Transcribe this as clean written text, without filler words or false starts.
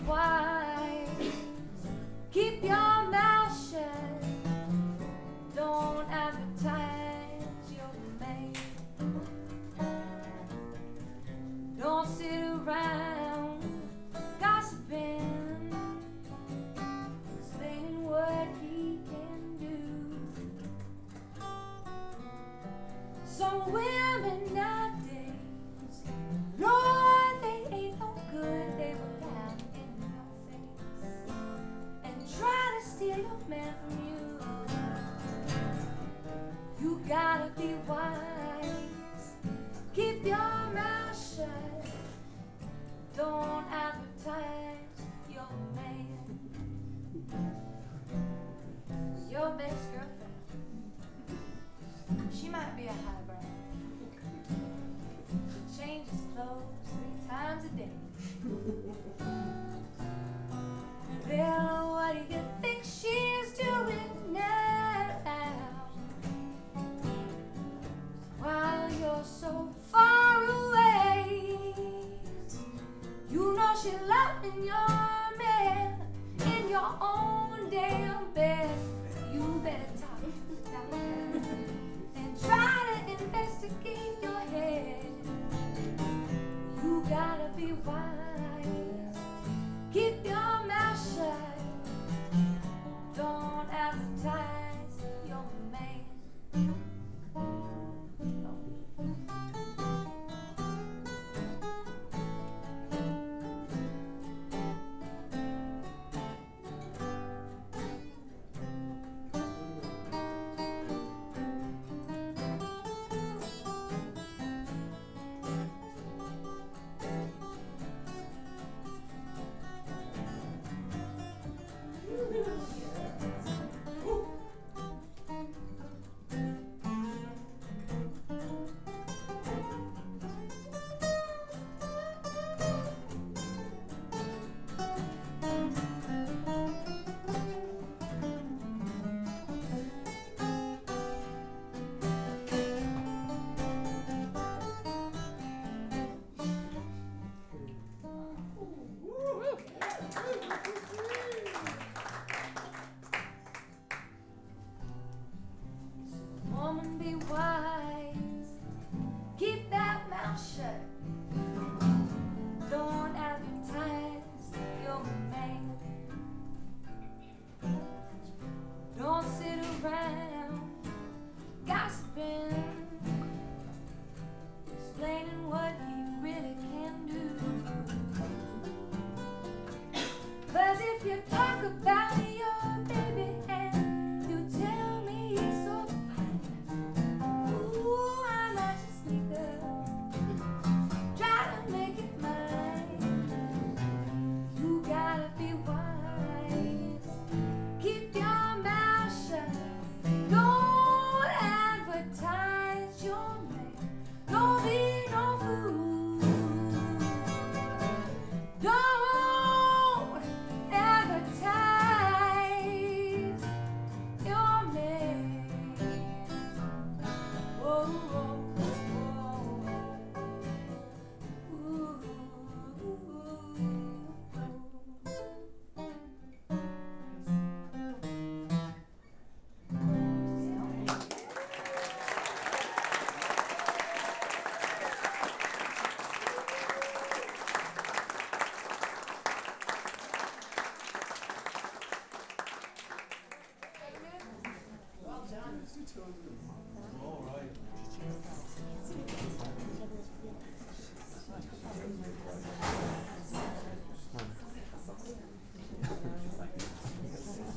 wise. Keep your mouth shut. Don't advertise your man. Don't sit around gossiping, explaining what he can do. Some women nowadays, Lord, they ain't no good. They will laugh in your face and try to steal your man from you. You gotta be wise. Keep your mouth shut. Don't advertise your man. Your best girlfriend, she might be a highbrow. She changes clothes 3 times a day. Well, what do you think she's doing now? While you're so far away, you know she's loving your man in your own damn bed. You better talk to the doctor and try to investigate your head. You gotta be wise.